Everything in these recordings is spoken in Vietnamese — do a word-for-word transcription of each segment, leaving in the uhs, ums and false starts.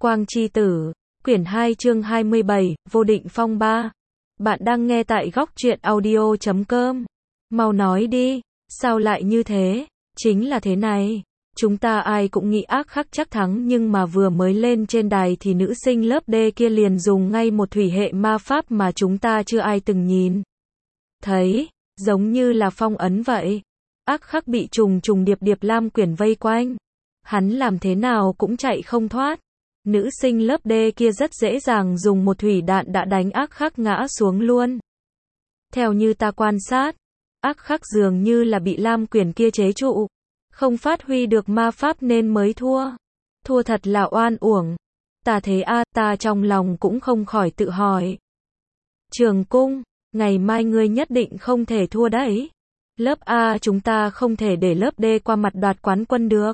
Quang Chi Tử, quyển hai chương hai mươi bảy, Vô Định Phong ba. Bạn đang nghe tại góc truyện audio chấm com. Mau nói đi, sao lại như thế? Chính là thế này. Chúng ta ai cũng nghĩ Ác Khắc chắc thắng, nhưng mà vừa mới lên trên đài thì nữ sinh lớp D kia liền dùng ngay một thủy hệ ma pháp mà chúng ta chưa ai từng nhìn thấy, giống như là phong ấn vậy. Ác Khắc bị trùng trùng điệp điệp lam quyển vây quanh, hắn làm thế nào cũng chạy không thoát. Nữ sinh lớp D kia rất dễ dàng dùng một thủy đạn đã đánh Ác Khắc ngã xuống luôn. Theo như ta quan sát, Ác Khắc dường như là bị lam quyển kia chế trụ, không phát huy được ma pháp nên mới thua. Thua thật là oan uổng. Ta thế a, ta trong lòng cũng không khỏi tự hỏi. Trường Cung, ngày mai ngươi nhất định không thể thua đấy. Lớp A chúng ta không thể để lớp D qua mặt đoạt quán quân được.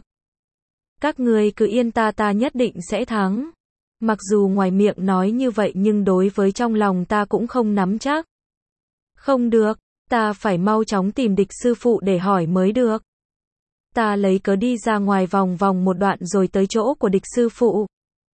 Các ngươi cứ yên ta ta nhất định sẽ thắng. Mặc dù ngoài miệng nói như vậy nhưng đối với trong lòng ta cũng không nắm chắc. Không được, ta phải mau chóng tìm địch sư phụ để hỏi mới được. Ta lấy cớ đi ra ngoài vòng vòng một đoạn rồi tới chỗ của địch sư phụ.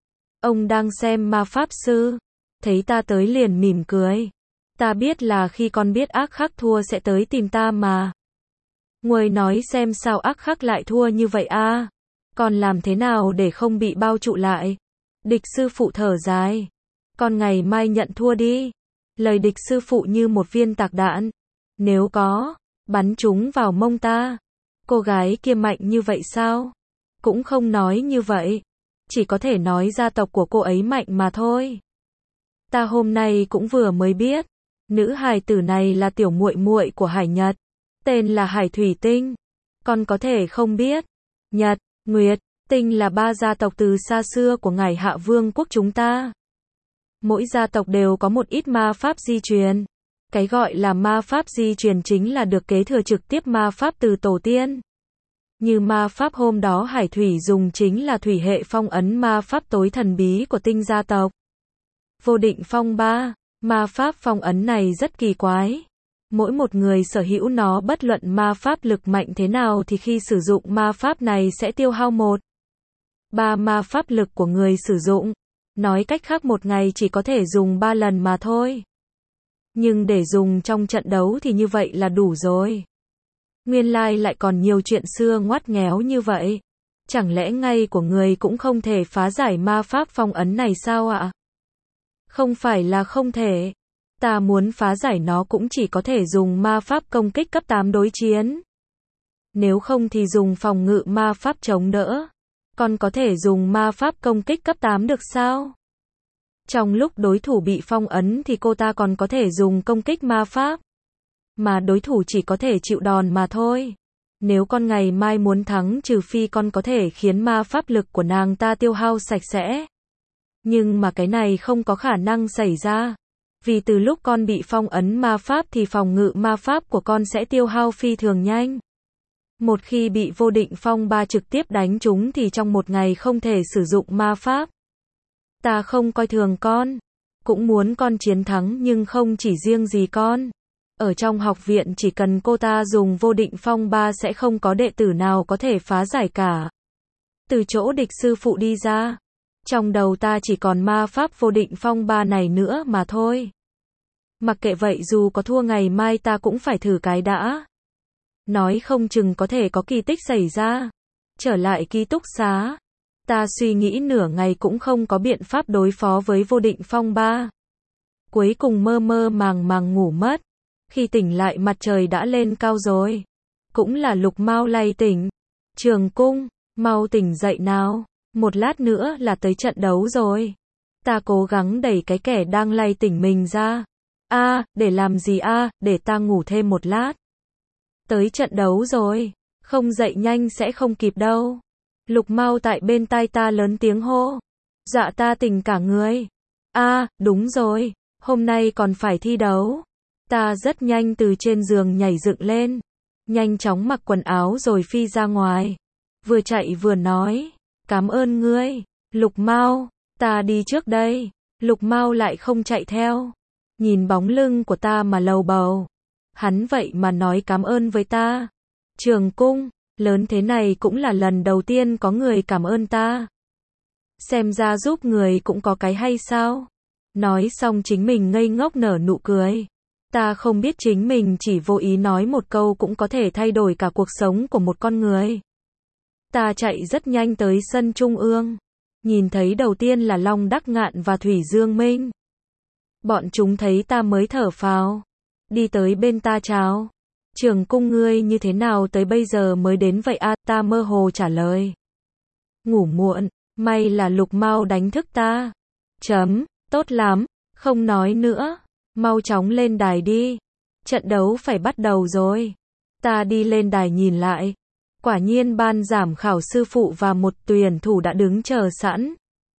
Ông đang xem ma pháp sư. Thấy ta tới liền mỉm cười. Ta biết là khi con biết Ác Khắc thua sẽ tới tìm ta mà. Nguôi nói xem sao Ác Khắc lại thua như vậy a? Con làm thế nào để không bị bao trụ lại? Địch sư phụ thở dài. Con ngày mai nhận thua đi. Lời địch sư phụ như một viên tạc đạn. Nếu có, bắn chúng vào mông ta. Cô gái kia mạnh như vậy sao? Cũng không nói như vậy. Chỉ có thể nói gia tộc của cô ấy mạnh mà thôi. Ta hôm nay cũng vừa mới biết. Nữ hài tử này là tiểu muội muội của Hải Nhật. Tên là Hải Thủy Tinh. Con có thể không biết. Nhật, Nguyệt, Tinh là ba gia tộc từ xa xưa của Ngải Hạ Vương quốc chúng ta. Mỗi gia tộc đều có một ít ma pháp di truyền. Cái gọi là ma pháp di truyền chính là được kế thừa trực tiếp ma pháp từ tổ tiên. Như ma pháp hôm đó Hải Thủy dùng chính là thủy hệ phong ấn ma pháp tối thần bí của Tinh gia tộc. Vô Định Phong ba. Ma pháp phong ấn này rất kỳ quái. Mỗi một người sở hữu nó bất luận ma pháp lực mạnh thế nào thì khi sử dụng ma pháp này sẽ tiêu hao một ba ma pháp lực của người sử dụng. Nói cách khác một ngày chỉ có thể dùng ba lần mà thôi. Nhưng để dùng trong trận đấu thì như vậy là đủ rồi. Nguyên lai lại còn nhiều chuyện xưa ngoắt nghéo như vậy. Chẳng lẽ ngay của người cũng không thể phá giải ma pháp phong ấn này sao ạ? Không phải là không thể. Ta muốn phá giải nó cũng chỉ có thể dùng ma pháp công kích cấp tám đối chiến. Nếu không thì dùng phòng ngự ma pháp chống đỡ. Còn có thể dùng ma pháp công kích cấp tám được sao? Trong lúc đối thủ bị phong ấn thì cô ta còn có thể dùng công kích ma pháp. Mà đối thủ chỉ có thể chịu đòn mà thôi. Nếu con ngày mai muốn thắng trừ phi con có thể khiến ma pháp lực của nàng ta tiêu hao sạch sẽ. Nhưng mà cái này không có khả năng xảy ra. Vì từ lúc con bị phong ấn ma pháp thì phòng ngự ma pháp của con sẽ tiêu hao phi thường nhanh. Một khi bị Vô Định Phong ba trực tiếp đánh trúng thì trong một ngày không thể sử dụng ma pháp. Ta không coi thường con. Cũng muốn con chiến thắng nhưng không chỉ riêng gì con. Ở trong học viện chỉ cần cô ta dùng Vô Định Phong ba sẽ không có đệ tử nào có thể phá giải cả. Từ chỗ địch sư phụ đi ra. Trong đầu ta chỉ còn ma pháp Vô Định Phong ba này nữa mà thôi. Mặc kệ vậy dù có thua ngày mai ta cũng phải thử cái đã. Nói không chừng có thể có kỳ tích xảy ra. Trở lại ký túc xá. Ta suy nghĩ nửa ngày cũng không có biện pháp đối phó với Vô Định Phong ba. Cuối cùng mơ mơ màng màng ngủ mất. Khi tỉnh lại mặt trời đã lên cao rồi. Cũng là Lục Mao lay tỉnh. Trường Cung, mau tỉnh dậy nào. Một lát nữa là tới trận đấu rồi. Ta cố gắng đẩy cái kẻ đang lay tỉnh mình ra. A, à, để làm gì a, à, để ta ngủ thêm một lát. Tới trận đấu rồi, không dậy nhanh sẽ không kịp đâu. Lục Mao tại bên tai ta lớn tiếng hô. Dạ ta tỉnh cả người. A, à, đúng rồi, hôm nay còn phải thi đấu. Ta rất nhanh từ trên giường nhảy dựng lên. Nhanh chóng mặc quần áo rồi phi ra ngoài. Vừa chạy vừa nói. Cảm ơn ngươi, Lục Mao, ta đi trước đây. Lục Mao lại không chạy theo. Nhìn bóng lưng của ta mà lầu bầu. Hắn vậy mà nói cảm ơn với ta. Trường Cung, lớn thế này cũng là lần đầu tiên có người cảm ơn ta. Xem ra giúp người cũng có cái hay sao? Nói xong chính mình ngây ngốc nở nụ cười. Ta không biết chính mình chỉ vô ý nói một câu cũng có thể thay đổi cả cuộc sống của một con người. Ta chạy rất nhanh tới sân trung ương. Nhìn thấy đầu tiên là Long Đắc Ngạn và Thủy Dương Minh. Bọn chúng thấy ta mới thở phào. Đi tới bên ta chào. Trường cung ngươi như thế nào tới bây giờ mới đến vậy a? Ta mơ hồ trả lời. Ngủ muộn, may là Lục Mao đánh thức ta. Chấm, tốt lắm, không nói nữa. Mau chóng lên đài đi. Trận đấu phải bắt đầu rồi. Ta đi lên đài nhìn lại. Quả nhiên ban giám khảo sư phụ và một tuyển thủ đã đứng chờ sẵn.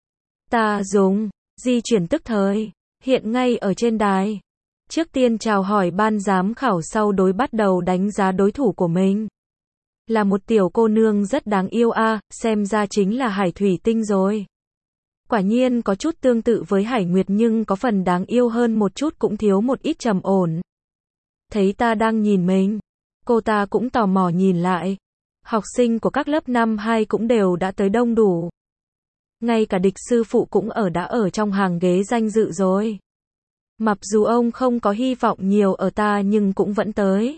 Ta dùng di chuyển tức thời, hiện ngay ở trên đài. Trước tiên chào hỏi ban giám khảo, sau đối bắt đầu đánh giá đối thủ của mình. Là một tiểu cô nương rất đáng yêu a, à, xem ra chính là Hải Thủy Tinh rồi. Quả nhiên có chút tương tự với Hải Nguyệt nhưng có phần đáng yêu hơn một chút, cũng thiếu một ít trầm ổn. Thấy ta đang nhìn mình, cô ta cũng tò mò nhìn lại. Học sinh của các lớp năm hai cũng đều đã tới đông đủ. Ngay cả Địch sư phụ cũng ở đã ở trong hàng ghế danh dự rồi. Mặc dù ông không có hy vọng nhiều ở ta nhưng cũng vẫn tới.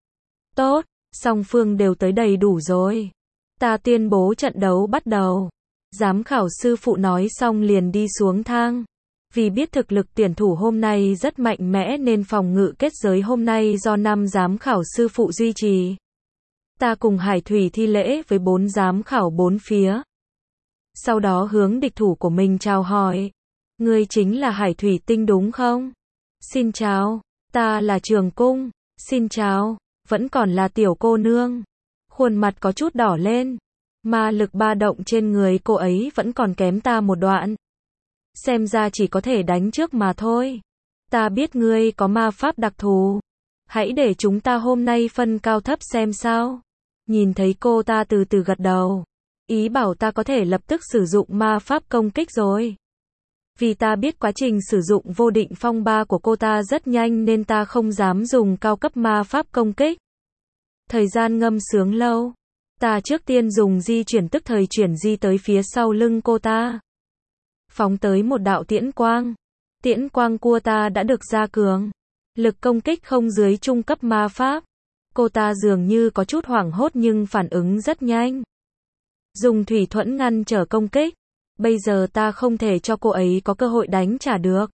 Tốt, song phương đều tới đầy đủ rồi. Ta tuyên bố trận đấu bắt đầu. Giám khảo sư phụ nói xong liền đi xuống thang. Vì biết thực lực tuyển thủ hôm nay rất mạnh mẽ nên phòng ngự kết giới hôm nay do năm giám khảo sư phụ duy trì. Ta cùng Hải Thủy thi lễ với bốn giám khảo bốn phía. Sau đó hướng địch thủ của mình chào hỏi. Ngươi chính là Hải Thủy Tinh đúng không? Xin chào, ta là Trường Cung. Xin chào, vẫn còn là tiểu cô nương. Khuôn mặt có chút đỏ lên. Ma lực ba động trên người cô ấy vẫn còn kém ta một đoạn. Xem ra chỉ có thể đánh trước mà thôi. Ta biết ngươi có ma pháp đặc thù. Hãy để chúng ta hôm nay phân cao thấp xem sao. Nhìn thấy cô ta từ từ gật đầu. Ý bảo ta có thể lập tức sử dụng ma pháp công kích rồi. Vì ta biết quá trình sử dụng vô định phong ba của cô ta rất nhanh nên ta không dám dùng cao cấp ma pháp công kích. Thời gian ngâm sướng lâu. Ta trước tiên dùng di chuyển tức thời chuyển di tới phía sau lưng cô ta. Phóng tới một đạo tiễn quang. Tiễn quang của ta đã được gia cường. Lực công kích không dưới trung cấp ma pháp. Cô ta dường như có chút hoảng hốt nhưng phản ứng rất nhanh. Dùng thủy thuẫn ngăn trở công kích. Bây giờ ta không thể cho cô ấy có cơ hội đánh trả được.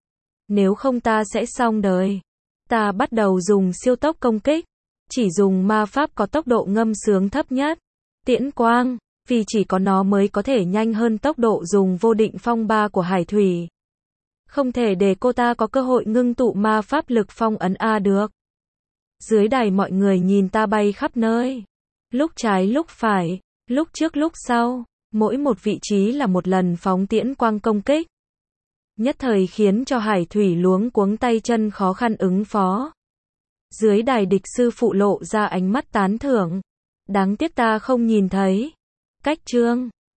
Nếu không ta sẽ xong đời. Ta bắt đầu dùng siêu tốc công kích. Chỉ dùng ma pháp có tốc độ ngâm sướng thấp nhất. Tiễn quang. Vì chỉ có nó mới có thể nhanh hơn tốc độ dùng vô định phong ba của Hải Thủy. Không thể để cô ta có cơ hội ngưng tụ ma pháp lực phong ấn A được. Dưới đài mọi người nhìn ta bay khắp nơi. Lúc trái lúc phải, lúc trước lúc sau. Mỗi một vị trí là một lần phóng tiễn quang công kích. Nhất thời khiến cho Hải Thủy luống cuống tay chân khó khăn ứng phó. Dưới đài Địch sư phụ lộ ra ánh mắt tán thưởng. Đáng tiếc ta không nhìn thấy. Cách chương